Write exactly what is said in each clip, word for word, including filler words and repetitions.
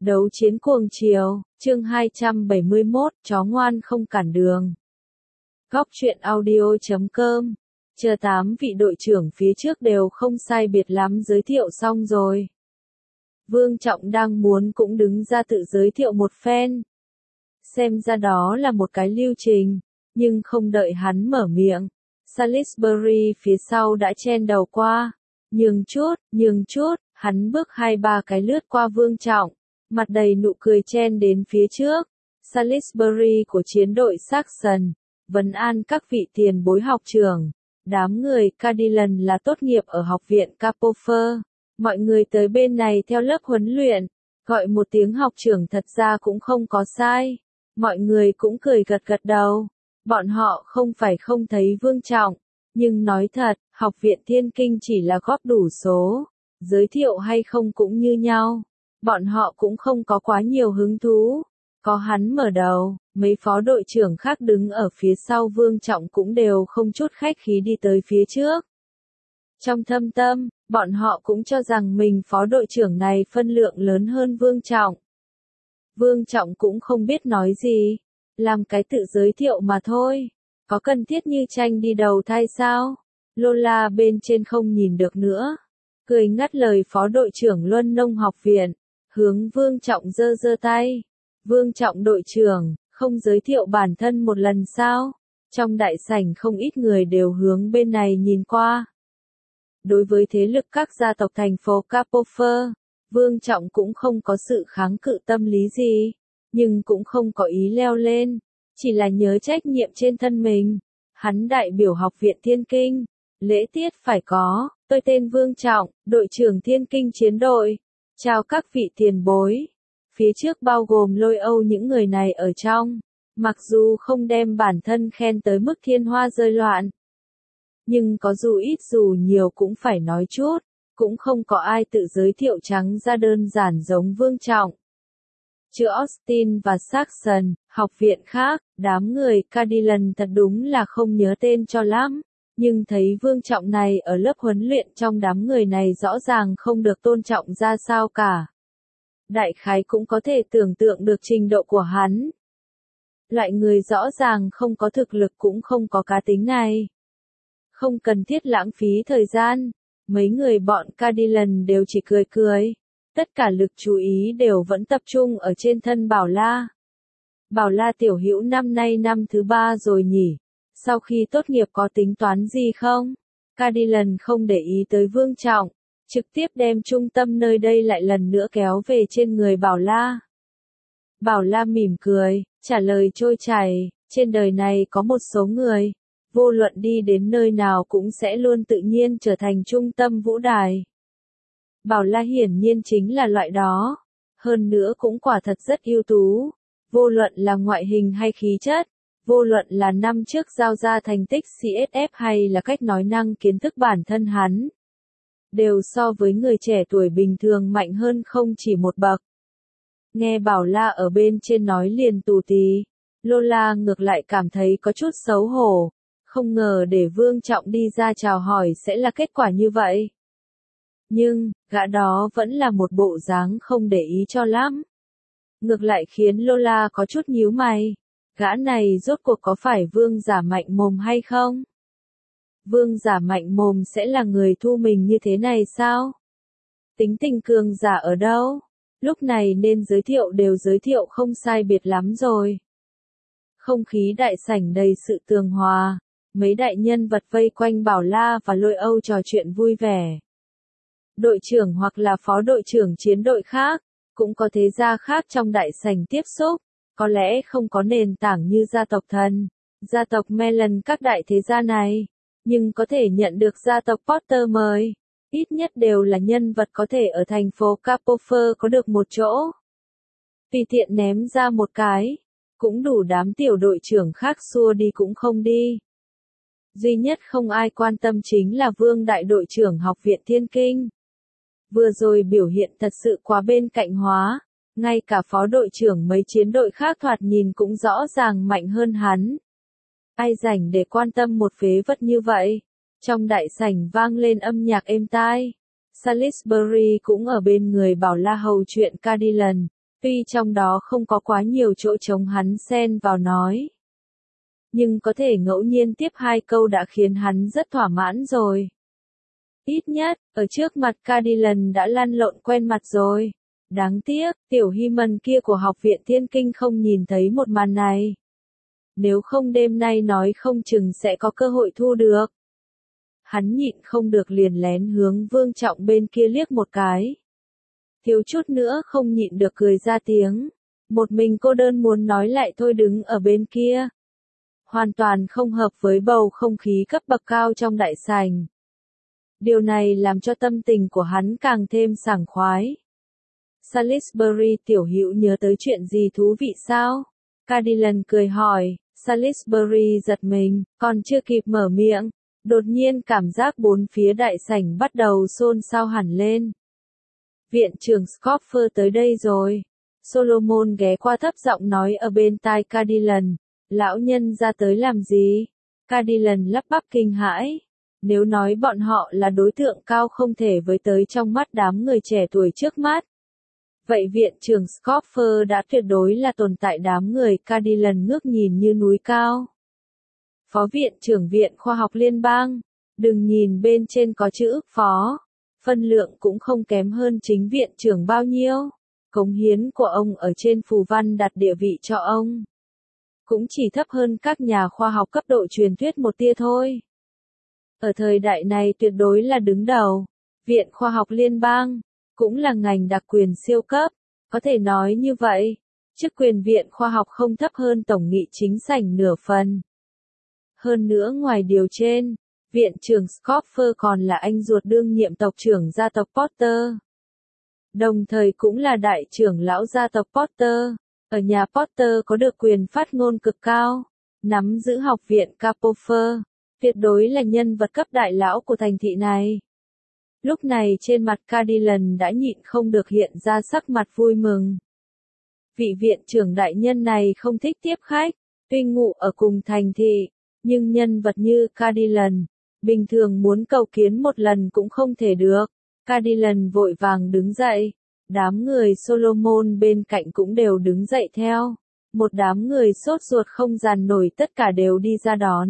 Đấu chiến cuồng chiều, chương hai trăm bảy mươi mốt, chó ngoan không cản đường. Góc truyện audio chấm com. Chờ tám vị đội trưởng phía trước đều không sai biệt lắm giới thiệu xong rồi. Vương Trọng đang muốn cũng đứng ra tự giới thiệu một phen. Xem ra đó là một cái lưu trình, nhưng không đợi hắn mở miệng. Salisbury phía sau đã chen đầu qua. Nhường chút, nhường chút, hắn bước hai ba cái lướt qua Vương Trọng. Mặt đầy nụ cười chen đến phía trước. Salisbury của chiến đội Saxon, vấn an các vị tiền bối học trưởng. Đám người Cadillac là tốt nghiệp ở học viện Capofer. Mọi người tới bên này theo lớp huấn luyện, gọi một tiếng học trưởng thật ra cũng không có sai. Mọi người cũng cười gật gật đầu. Bọn họ không phải không thấy Vương Trọng, nhưng nói thật, học viện Thiên Kinh chỉ là góp đủ số, giới thiệu hay không cũng như nhau. Bọn họ cũng không có quá nhiều hứng thú. Có hắn mở đầu, mấy phó đội trưởng khác đứng ở phía sau Vương Trọng cũng đều không chút khách khí đi tới phía trước. Trong thâm tâm, bọn họ cũng cho rằng mình phó đội trưởng này phân lượng lớn hơn Vương Trọng. Vương Trọng cũng không biết nói gì, làm cái tự giới thiệu mà thôi. Có cần thiết như tranh đi đầu thai sao? Lola bên trên không nhìn được nữa, cười ngắt lời phó đội trưởng Luân Nông học viện, hướng Vương Trọng giơ giơ tay. Vương Trọng đội trưởng, không giới thiệu bản thân một lần sao? Trong đại sảnh không ít người đều hướng bên này nhìn qua. Đối với thế lực các gia tộc thành phố Capofer, Vương Trọng cũng không có sự kháng cự tâm lý gì, nhưng cũng không có ý leo lên, chỉ là nhớ trách nhiệm trên thân mình. Hắn đại biểu học viện Thiên Kinh, lễ tiết phải có, tôi tên Vương Trọng, đội trưởng Thiên Kinh chiến đội. Chào các vị tiền bối. Phía trước bao gồm Lôi Âu những người này ở trong, mặc dù không đem bản thân khen tới mức thiên hoa rơi loạn, nhưng có dù ít dù nhiều cũng phải nói chút, cũng không có ai tự giới thiệu trắng ra đơn giản giống Vương Trọng. Chứ Austin và Saxon, học viện khác, đám người Cadillac thật đúng là không nhớ tên cho lắm, nhưng thấy Vương Trọng này ở lớp huấn luyện trong đám người này rõ ràng không được tôn trọng ra sao cả. Đại khái cũng có thể tưởng tượng được trình độ của hắn. Loại người rõ ràng không có thực lực cũng không có cá tính này. Không cần thiết lãng phí thời gian, mấy người bọn Cadillac đều chỉ cười cười. Tất cả lực chú ý đều vẫn tập trung ở trên thân Bảo La. Bảo La tiểu hữu năm nay năm thứ ba rồi nhỉ? Sau khi tốt nghiệp có tính toán gì không? Cadillac không để ý tới Vương Trọng, trực tiếp đem trung tâm nơi đây lại lần nữa kéo về trên người Bảo La. Bảo La mỉm cười, trả lời trôi chảy, trên đời này có một số người, vô luận đi đến nơi nào cũng sẽ luôn tự nhiên trở thành trung tâm vũ đài. Bảo La hiển nhiên chính là loại đó, hơn nữa cũng quả thật rất ưu tú, vô luận là ngoại hình hay khí chất, vô luận là năm trước giao ra thành tích xê ét ép hay là cách nói năng kiến thức bản thân hắn, đều so với người trẻ tuổi bình thường mạnh hơn không chỉ một bậc. Nghe Bảo La ở bên trên nói liền tù tì, Lola ngược lại cảm thấy có chút xấu hổ, không ngờ để Vương Trọng đi ra chào hỏi sẽ là kết quả như vậy. Nhưng, gã đó vẫn là một bộ dáng không để ý cho lắm. Ngược lại khiến Lola có chút nhíu mày, gã này rốt cuộc có phải Vương giả mạnh mồm hay không? Vương giả mạnh mồm sẽ là người thu mình như thế này sao? Tính tình cường giả ở đâu? Lúc này nên giới thiệu đều giới thiệu không sai biệt lắm rồi. Không khí đại sảnh đầy sự tường hòa, mấy đại nhân vật vây quanh Bảo La và Lôi Âu trò chuyện vui vẻ. Đội trưởng hoặc là phó đội trưởng chiến đội khác, cũng có thế gia khác trong đại sảnh tiếp xúc, có lẽ không có nền tảng như gia tộc thần, gia tộc Mellon các đại thế gia này, nhưng có thể nhận được gia tộc Potter mời, ít nhất đều là nhân vật có thể ở thành phố Capofer có được một chỗ. Tùy tiện ném ra một cái, cũng đủ đám tiểu đội trưởng khác xua đi cũng không đi. Duy nhất không ai quan tâm chính là Vương đại đội trưởng học viện Thiên Kinh. Vừa rồi biểu hiện thật sự quá bên cạnh hóa, ngay cả phó đội trưởng mấy chiến đội khác thoạt nhìn cũng rõ ràng mạnh hơn hắn. Ai rảnh để quan tâm một phế vật như vậy? Trong đại sảnh vang lên âm nhạc êm tai. Salisbury cũng ở bên người Bảo La hầu chuyện Cadillac, Tuy trong đó không có quá nhiều chỗ trống hắn xen vào nói. Nhưng có thể ngẫu nhiên tiếp hai câu đã khiến hắn rất thỏa mãn rồi. Ít nhất, ở trước mặt Cadillac đã lăn lộn quen mặt rồi. Đáng tiếc, tiểu Hy Mân kia của học viện Thiên Kinh không nhìn thấy một màn này. Nếu không đêm nay nói không chừng sẽ có cơ hội thu được. Hắn nhịn không được liền lén hướng Vương Trọng bên kia liếc một cái. Thiếu chút nữa không nhịn được cười ra tiếng. Một mình cô đơn muốn nói lại thôi đứng ở bên kia. Hoàn toàn không hợp với bầu không khí cấp bậc cao trong đại sảnh. Điều này làm cho tâm tình của hắn càng thêm sảng khoái. Salisbury tiểu hữu nhớ tới chuyện gì thú vị sao? Cadillac cười hỏi. Salisbury giật mình, còn chưa kịp mở miệng. Đột nhiên cảm giác bốn phía đại sảnh bắt đầu xôn xao hẳn lên. Viện trưởng Scoffer tới đây rồi. Solomon ghé qua thấp giọng nói ở bên tai Cadillac. Lão nhân ra tới làm gì? Cadillac lắp bắp kinh hãi. Nếu nói bọn họ là đối tượng cao không thể với tới trong mắt đám người trẻ tuổi trước mắt. Vậy viện trưởng Scoffer đã tuyệt đối là tồn tại đám người Cadillac ngước nhìn như núi cao. Phó viện trưởng Viện Khoa học Liên bang. Đừng nhìn bên trên có chữ phó. Phân lượng cũng không kém hơn chính viện trưởng bao nhiêu. Cống hiến của ông ở trên phù văn đặt địa vị cho ông. Cũng chỉ thấp hơn các nhà khoa học cấp độ truyền thuyết một tia thôi. Ở thời đại này tuyệt đối là đứng đầu. Viện Khoa học Liên bang. Cũng là ngành đặc quyền siêu cấp. Có thể nói như vậy. Chức quyền Viện Khoa học không thấp hơn Tổng nghị chính sảnh nửa phần. Hơn nữa ngoài điều trên, viện trưởng Scoffer còn là anh ruột đương nhiệm tộc trưởng gia tộc Potter. Đồng thời cũng là đại trưởng lão gia tộc Potter. Ở nhà Potter có được quyền phát ngôn cực cao, nắm giữ học viện Capofer, tuyệt đối là nhân vật cấp đại lão của thành thị này. Lúc này trên mặt Cadillac đã nhịn không được hiện ra sắc mặt vui mừng. Vị viện trưởng đại nhân này không thích tiếp khách, tuy ngụ ở cùng thành thị. Nhưng nhân vật như Cadillac, bình thường muốn cầu kiến một lần cũng không thể được. Cadillac vội vàng đứng dậy. Đám người Solomon bên cạnh cũng đều đứng dậy theo. Một đám người sốt ruột không dàn nổi tất cả đều đi ra đón.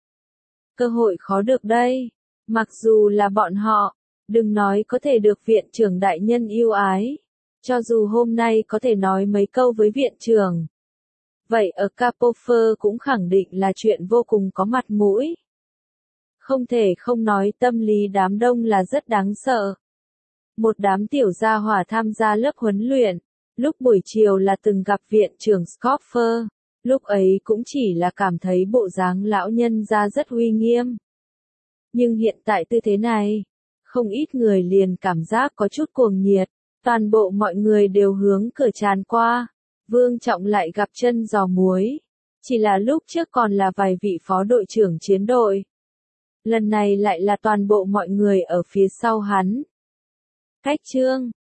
Cơ hội khó được đây. Mặc dù là bọn họ, đừng nói có thể được viện trưởng đại nhân yêu ái. Cho dù hôm nay có thể nói mấy câu với viện trưởng. Vậy ở Capofer cũng khẳng định là chuyện vô cùng có mặt mũi. Không thể không nói tâm lý đám đông là rất đáng sợ. Một đám tiểu gia hỏa tham gia lớp huấn luyện, lúc buổi chiều là từng gặp viện trưởng Scoffer, lúc ấy cũng chỉ là cảm thấy bộ dáng lão nhân ra rất uy nghiêm. Nhưng hiện tại tư thế này, không ít người liền cảm giác có chút cuồng nhiệt, toàn bộ mọi người đều hướng cửa tràn qua. Vương Trọng lại gặp chân giò muối. Chỉ là lúc trước còn là vài vị phó đội trưởng chiến đội. Lần này lại là toàn bộ mọi người ở phía sau hắn. Cách chương